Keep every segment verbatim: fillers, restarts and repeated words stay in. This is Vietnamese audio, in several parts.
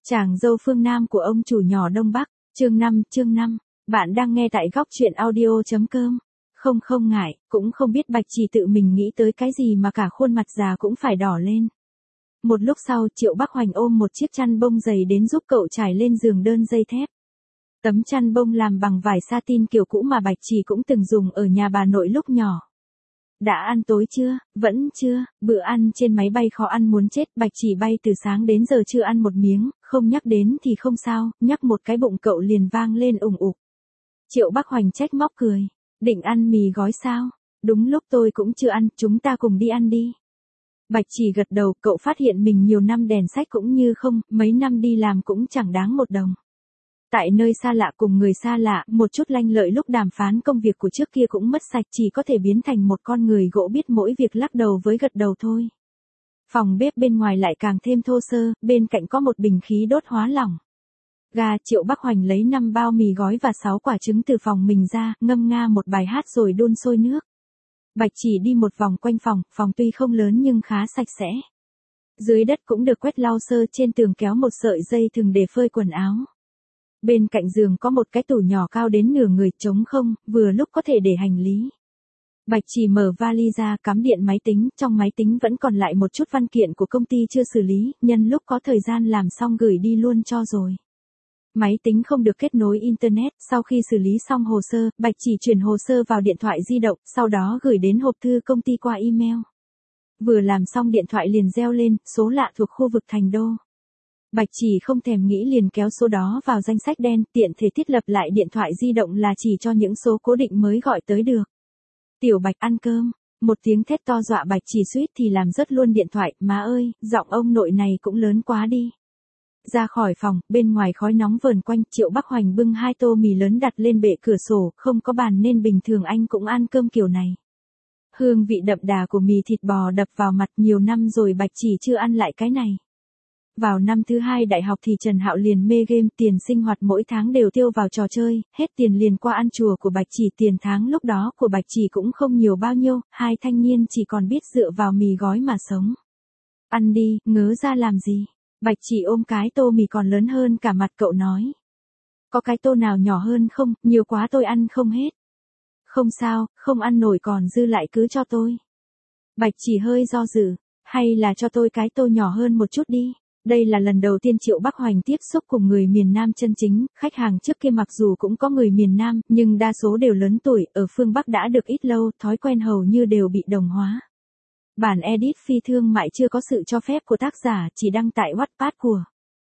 Chàng dâu phương Nam của ông chủ nhỏ Đông Bắc, chương năm, chương năm. Bạn đang nghe tại góc truyện audio.com. Không không ngại, cũng không biết Bạch Chỉ tự mình nghĩ tới cái gì mà cả khuôn mặt già cũng phải đỏ lên. Một lúc sau Triệu Bắc Hoành ôm một chiếc chăn bông dày đến giúp cậu trải lên giường đơn dây thép. Tấm chăn bông làm bằng vải satin kiểu cũ mà Bạch Chỉ cũng từng dùng ở nhà bà nội lúc nhỏ. Đã ăn tối chưa? Vẫn chưa, bữa ăn trên máy bay khó ăn muốn chết, Bạch Chỉ bay từ sáng đến giờ chưa ăn một miếng, không nhắc đến thì không sao, nhắc một cái bụng cậu liền vang lên ủng ục. Triệu Bắc Hoành trách móc cười, định ăn mì gói sao? Đúng lúc tôi cũng chưa ăn, chúng ta cùng đi ăn đi. Bạch Chỉ gật đầu, cậu phát hiện mình nhiều năm đèn sách cũng như không, mấy năm đi làm cũng chẳng đáng một đồng. Tại nơi xa lạ cùng người xa lạ, một chút lanh lợi lúc đàm phán công việc của trước kia cũng mất sạch, chỉ có thể biến thành một con người gỗ biết mỗi việc lắc đầu với gật đầu thôi. Phòng bếp bên ngoài lại càng thêm thô sơ, bên cạnh có một bình khí đốt hóa lỏng. Gà. Triệu Bắc Hoành lấy năm bao mì gói và sáu quả trứng từ phòng mình ra, ngâm nga một bài hát rồi đun sôi nước. Bạch Chỉ đi một vòng quanh phòng, phòng tuy không lớn nhưng khá sạch sẽ. Dưới đất cũng được quét lau sơ, trên tường kéo một sợi dây thừng để phơi quần áo. Bên cạnh giường có một cái tủ nhỏ cao đến nửa người trống không, vừa lúc có thể để hành lý. Bạch Chỉ mở vali ra, cắm điện máy tính, trong máy tính vẫn còn lại một chút văn kiện của công ty chưa xử lý, nhân lúc có thời gian làm xong gửi đi luôn cho rồi. Máy tính không được kết nối Internet, sau khi xử lý xong hồ sơ, Bạch Chỉ chuyển hồ sơ vào điện thoại di động, sau đó gửi đến hộp thư công ty qua email. Vừa làm xong điện thoại liền reo lên, số lạ thuộc khu vực Thành Đô. Bạch Chỉ không thèm nghĩ liền kéo số đó vào danh sách đen, tiện thể thiết lập lại điện thoại di động là chỉ cho những số cố định mới gọi tới được. Tiểu Bạch ăn cơm, một tiếng thét to dọa Bạch Chỉ suýt thì làm rớt luôn điện thoại, má ơi, giọng ông nội này cũng lớn quá đi. Ra khỏi phòng, bên ngoài khói nóng vờn quanh, Triệu Bắc Hoành bưng hai tô mì lớn đặt lên bệ cửa sổ, không có bàn nên bình thường anh cũng ăn cơm kiểu này. Hương vị đậm đà của mì thịt bò đập vào mặt, nhiều năm rồi Bạch Chỉ chưa ăn lại cái này. Vào năm thứ hai đại học thì Trần Hạo liền mê game, tiền sinh hoạt mỗi tháng đều tiêu vào trò chơi, hết tiền liền qua ăn chùa của Bạch Chỉ, tiền tháng lúc đó của Bạch Chỉ cũng không nhiều bao nhiêu, hai thanh niên chỉ còn biết dựa vào mì gói mà sống. Ăn đi, ngớ ra làm gì? Bạch Chỉ ôm cái tô mì còn lớn hơn cả mặt cậu nói. Có cái tô nào nhỏ hơn không, nhiều quá tôi ăn không hết. Không sao, không ăn nổi còn dư lại cứ cho tôi. Bạch Chỉ hơi do dự, hay là cho tôi cái tô nhỏ hơn một chút đi. Đây là lần đầu tiên Triệu Bắc Hoành tiếp xúc cùng người miền Nam chân chính, khách hàng trước kia mặc dù cũng có người miền Nam, nhưng đa số đều lớn tuổi, ở phương Bắc đã được ít lâu, thói quen hầu như đều bị đồng hóa. Bản edit phi thương mại chưa có sự cho phép của tác giả, chỉ đăng tại Wattpad của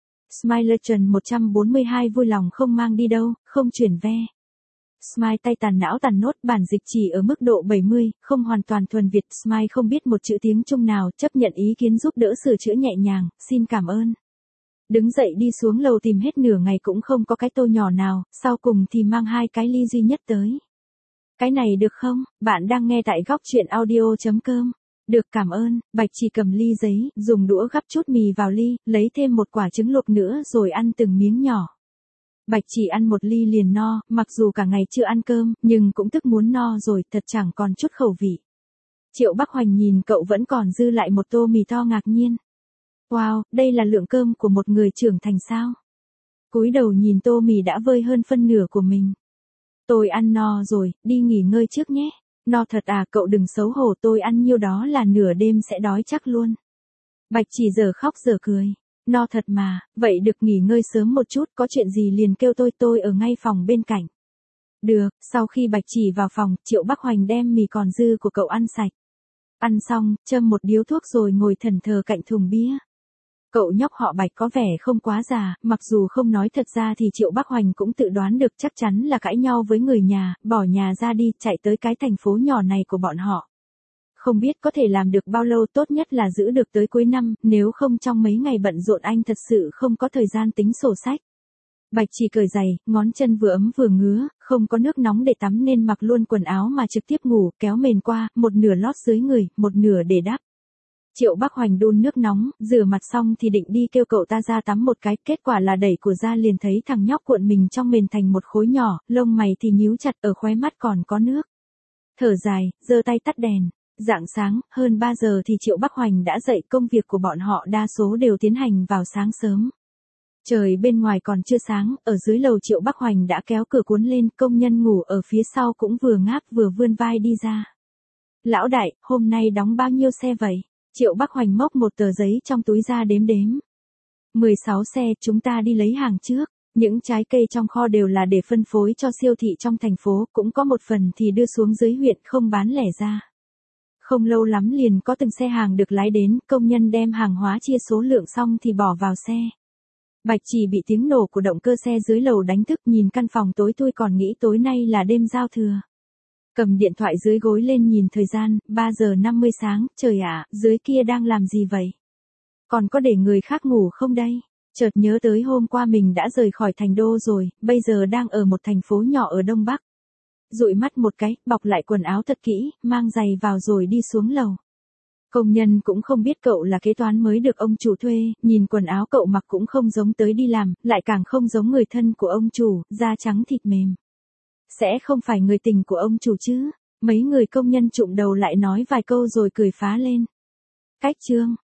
Smileton một trăm bốn mươi hai vui lòng không mang đi đâu, không chuyển ve. Smile tay tàn não tàn nốt, bản dịch chỉ ở mức độ bảy mươi, không hoàn toàn thuần Việt. Smile không biết một chữ tiếng Trung nào, chấp nhận ý kiến giúp đỡ sửa chữa nhẹ nhàng, xin cảm ơn. Đứng dậy đi xuống lầu tìm hết nửa ngày cũng không có cái tô nhỏ nào, sau cùng thì mang hai cái ly duy nhất tới. Cái này được không? Bạn đang nghe tại góc truyện audio.com. Được, cảm ơn. Bạch Chỉ cầm ly giấy, dùng đũa gắp chút mì vào ly, lấy thêm một quả trứng luộc nữa rồi ăn từng miếng nhỏ. Bạch Chỉ ăn một ly liền no, mặc dù cả ngày chưa ăn cơm, nhưng cũng tức muốn no rồi, thật chẳng còn chút khẩu vị. Triệu Bắc Hoành nhìn cậu vẫn còn dư lại một tô mì to ngạc nhiên. Wow, đây là lượng cơm của một người trưởng thành sao? Cúi đầu nhìn tô mì đã vơi hơn phân nửa của mình. Tôi ăn no rồi, đi nghỉ ngơi trước nhé. No thật à, cậu đừng xấu hổ, tôi ăn nhiêu đó là nửa đêm sẽ đói chắc luôn. Bạch Chỉ giờ khóc giờ cười. No thật mà, vậy được nghỉ ngơi sớm một chút, có chuyện gì liền kêu tôi, tôi ở ngay phòng bên cạnh. Được, sau khi Bạch Chỉ vào phòng, Triệu Bắc Hoành đem mì còn dư của cậu ăn sạch. Ăn xong, châm một điếu thuốc rồi ngồi thẫn thờ cạnh thùng bia. Cậu nhóc họ Bạch có vẻ không quá già, mặc dù không nói thật ra thì Triệu Bắc Hoành cũng tự đoán được chắc chắn là cãi nhau với người nhà, bỏ nhà ra đi, chạy tới cái thành phố nhỏ này của bọn họ. Không biết có thể làm được bao lâu, tốt nhất là giữ được tới cuối năm, nếu không trong mấy ngày bận rộn anh thật sự không có thời gian tính sổ sách. Bạch Chỉ cởi giày, ngón chân vừa ấm vừa ngứa, không có nước nóng để tắm nên mặc luôn quần áo mà trực tiếp ngủ, kéo mền qua, một nửa lót dưới người, một nửa để đắp. Triệu Bắc Hoành đun nước nóng, rửa mặt xong thì định đi kêu cậu ta ra tắm một cái, kết quả là đẩy cửa ra liền thấy thằng nhóc cuộn mình trong mền thành một khối nhỏ, lông mày thì nhíu chặt, ở khóe mắt còn có nước. Thở dài, giơ tay tắt đèn. Rạng sáng, hơn ba giờ thì Triệu Bắc Hoành đã dậy, công việc của bọn họ đa số đều tiến hành vào sáng sớm. Trời bên ngoài còn chưa sáng, ở dưới lầu Triệu Bắc Hoành đã kéo cửa cuốn lên, công nhân ngủ ở phía sau cũng vừa ngáp vừa vươn vai đi ra. Lão đại, hôm nay đóng bao nhiêu xe vậy? Triệu Bắc Hoành móc một tờ giấy trong túi ra đếm đếm. mười sáu xe, chúng ta đi lấy hàng trước. Những trái cây trong kho đều là để phân phối cho siêu thị trong thành phố, cũng có một phần thì đưa xuống dưới huyện không bán lẻ ra. Không lâu lắm liền có từng xe hàng được lái đến, công nhân đem hàng hóa chia số lượng xong thì bỏ vào xe. Bạch Chỉ bị tiếng nổ của động cơ xe dưới lầu đánh thức, nhìn căn phòng tối thui còn nghĩ tối nay là đêm giao thừa. Cầm điện thoại dưới gối lên nhìn thời gian, ba giờ năm mươi sáng, trời ạ, dưới kia đang làm gì vậy? Còn có để người khác ngủ không đây? Chợt nhớ tới hôm qua mình đã rời khỏi thành đô rồi, bây giờ đang ở một thành phố nhỏ ở Đông Bắc. Dụi mắt một cái, bọc lại quần áo thật kỹ, mang giày vào rồi đi xuống lầu. Công nhân cũng không biết cậu là kế toán mới được ông chủ thuê, nhìn quần áo cậu mặc cũng không giống tới đi làm, lại càng không giống người thân của ông chủ, da trắng thịt mềm. Sẽ không phải người tình của ông chủ chứ? Mấy người công nhân chụm đầu lại nói vài câu rồi cười phá lên. Cách trương,